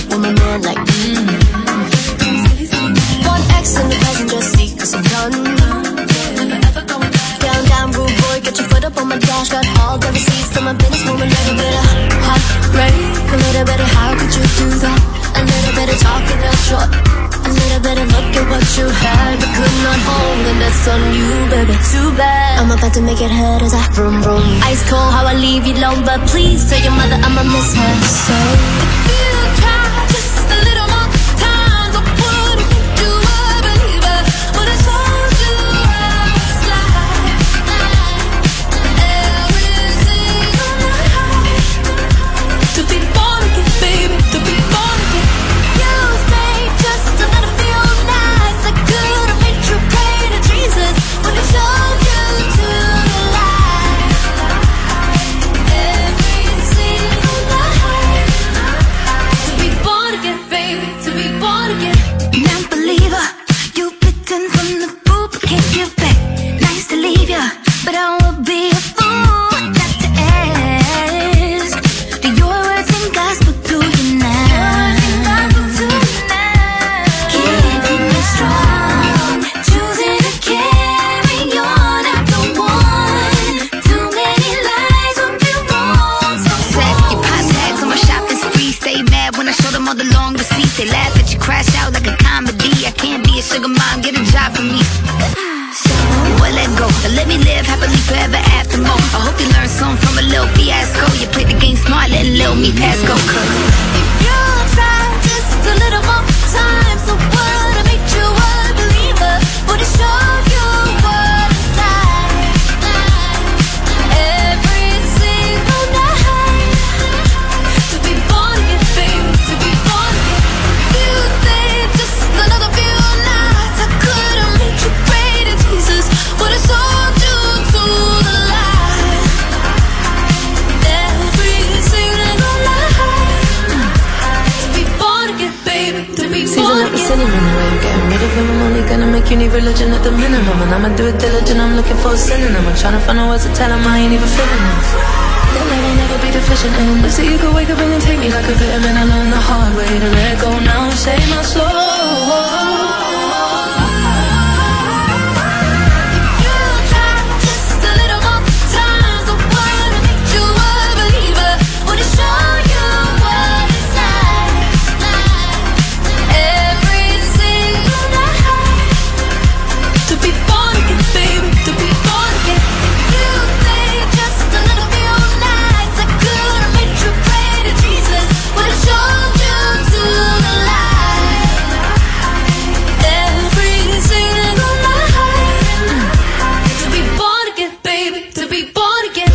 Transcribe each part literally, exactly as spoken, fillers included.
with my man like mm. One X in the passenger seat, cause I'm done. Down, down, rude boy, get your foot up on my dash. Got all the receipts, so my business move a little bit of hot rate. A little bit of how could you do that? A little bit of talking out short. A little bit of look at what you had, but could not hold, and that's on you, baby. Too bad. I'm about to make it hurt as I vroom vroom. Ice cold, how I leave you alone, but please tell your mother I'ma miss her. So if you try just a little more time, I wouldn't think you were a believer. But I told you I was like every single night. To be born again, baby, to be born again. You stayed just a little few nights. I could have made you pray to Jesus when he showed you to the light. Every single night. To be born again, baby, to be born again. Non-believer, you bitten from the fruit but can't give back. Nice to leave ya, but I would be a fool not to ask. Do your words and gospel to you now? Keeping me strong, choosing to carry on after one. Too many lies would be wrong. So Set your pot tags on my shopping spree. Stay mad when I show them all the long receipts. They laugh at you, crash out like a comedy. I can't be a sugar mom, get a job for me. Well, let go, let me live happily forever after more. I hope you learn something from a little fiasco. You played the game smart, letting little me pass go. Cause if you try just a little more time, so what I made you a believer, would it show you what it's like? Every single night. To be born again, baby, to be born again. You stayed just another few nights. I could have made you pray to Jesus, would have sold you to the light. Every single night. To be born again, baby, to be Season born up the again. cinnamon away, I'm getting rid of him. I'm only gonna make you need religion at the minimum. And I'ma do it diligent, I'm looking for a synonym. I'm trying to find out words to tell him I ain't even feeling him. That love will never be deficient in. But see, you could wake up and then take me like a vitamin. I learned the hard way to let go now and save my soul. You try just a little more time, so what I made you a believer, would it show you what it's like? Every single night. To be born again, baby, to be born again. You stayed just a little few nights. I could have made you pray to Jesus, would have showed you to the light. Every single night. To be born again, baby, to be born again.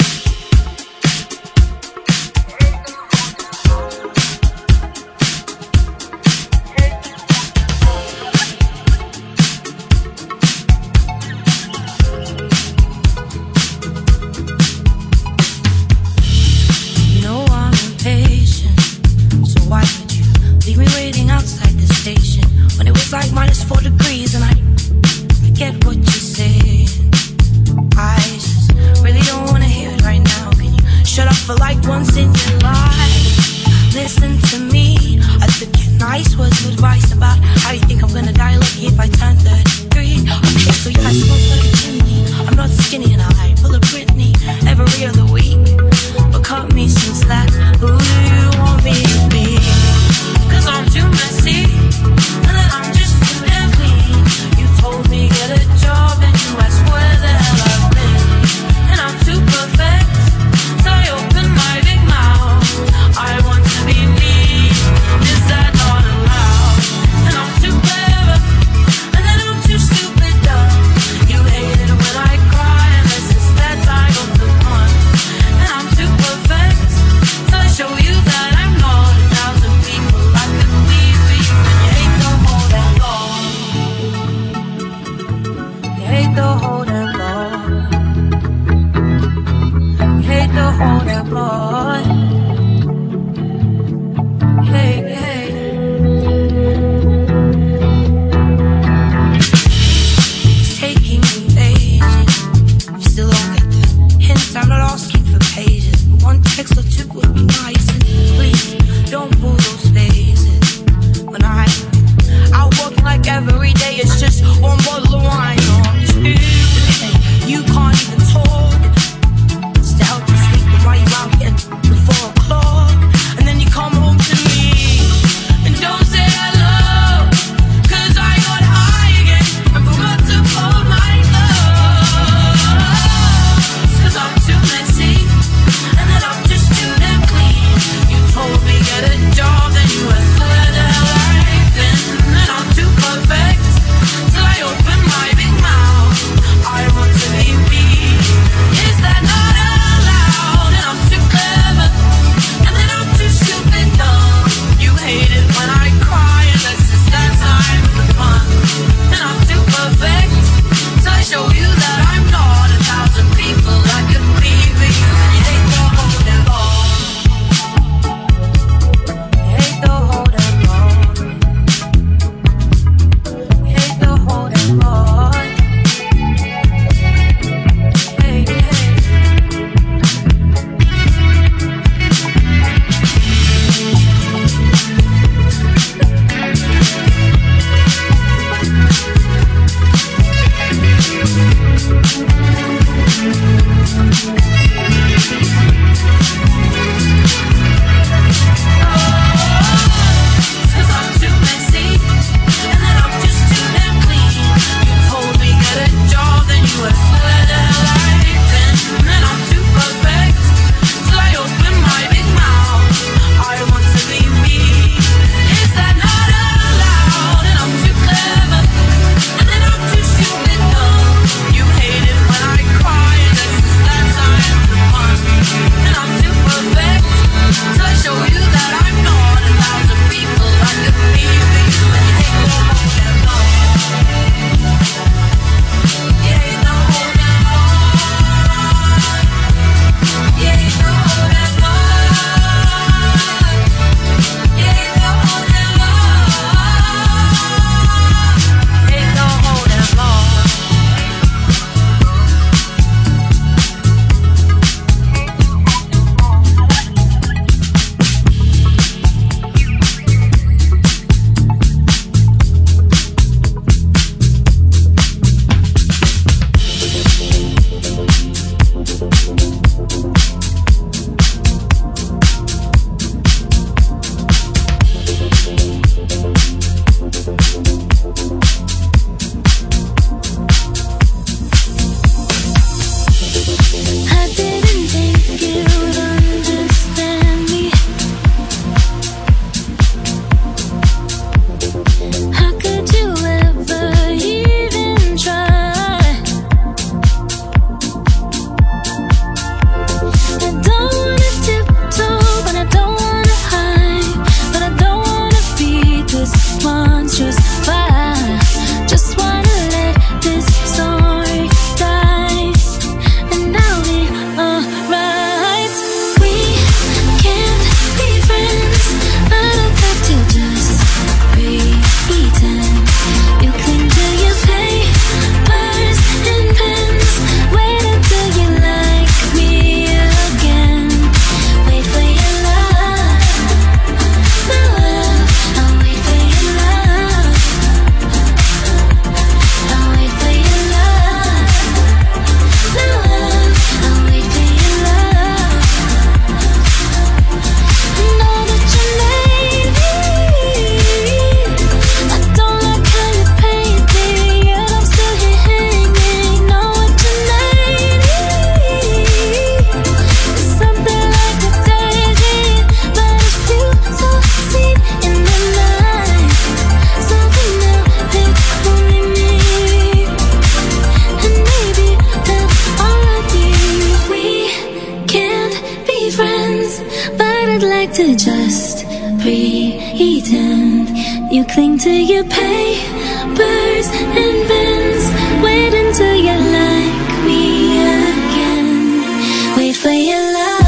You know I'm impatient, so why would you leave me waiting outside the station when it was like minus four degrees? And I, I get what you're saying. I just really don't wanna hear it right now. Can you shut up for like once in your life? Listen to me. I took your nice words of advice about how you think I'm gonna die lucky if I turn thirty-three. Okay, so yeah, I smoke like a chimney. I'm not skinny and I pull a Britney every other week. But cut me some slack. Who do you want me to be? Cause I'm too messy, and then I'm just too damn clean. You told me get a job and you asked where the hell I've been. And I'm too perfect, so I open my big mouth. I want to be me, is that not allowed? And I'm too clever, and then I'm too stupid dumb. You hate it when I cry, and this is that I go for fun. And I'm too perfect, so I show you that I'm not a thousand people. I could be weak, and you hate the whole damn law. You hate the whole damn law. You hate the whole damn law. Hey, hey. It's taking me ages. You still don't get the hint. I'm not asking for pages, but one text or two would be nice. And please don't pull those faces. You cling to your papers and bins. Wait until you like me again. Wait for your love.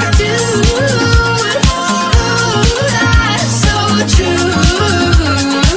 True.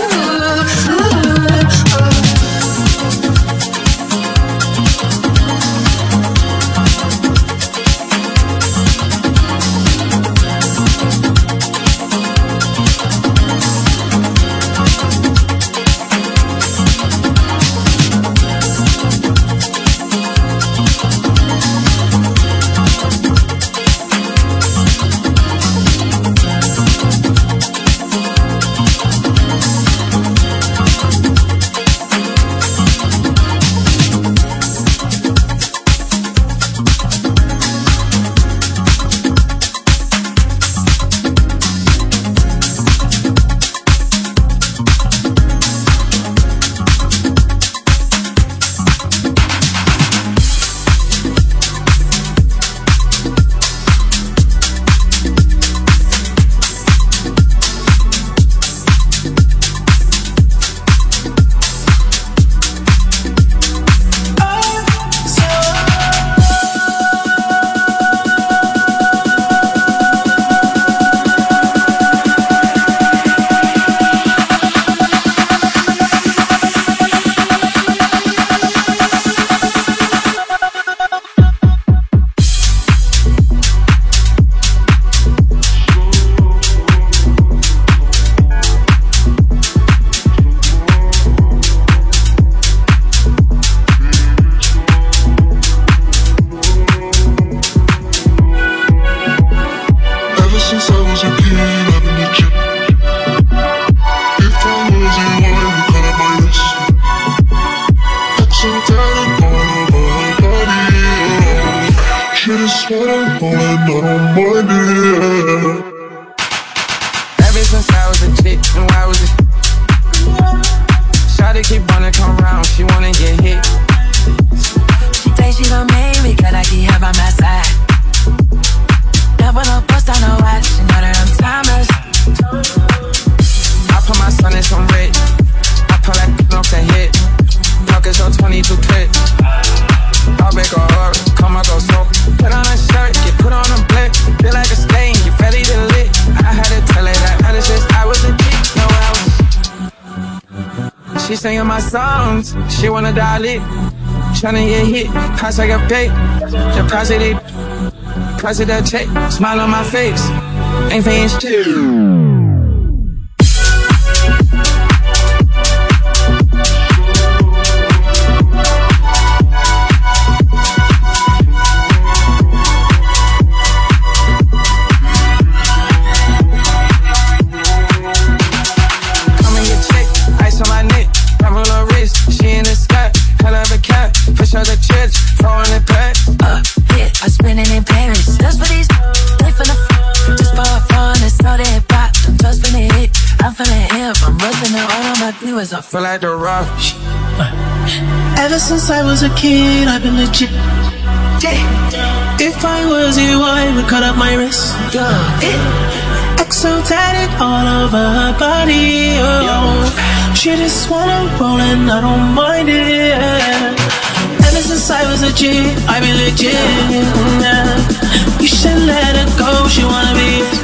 running some red. I pull that off the hit. Talking so twenty-two clip. I'll make a hurry, come on, go smoke. Put on a shirt, get put on a blick. Feel like a stain, you fairly to lit. I had to tell her that ever since I was a kid. No, I was. She singing my songs, she wanna dial it. Tryna get hit, pass like a pay. Deposit it, deposit that check. Smile on my face, ain't paying shit. I feel like the rush. Ever since I was a kid, I've been legit. If I was you, I would cut up my wrist. X O tatted all over her body. Oh. She just wanna roll and I don't mind it. Ever since I was a G, I've been legit. You should let her go, she wanna be